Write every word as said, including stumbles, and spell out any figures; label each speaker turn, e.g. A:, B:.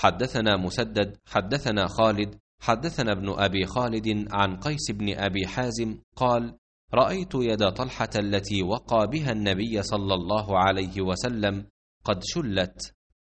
A: حدثنا مسدد حدثنا خالد حدثنا ابن أبي خالد عن قيس بن أبي حازم قال: رأيت يد طلحة التي وقى بها النبي صلى الله عليه وسلم قد شلت،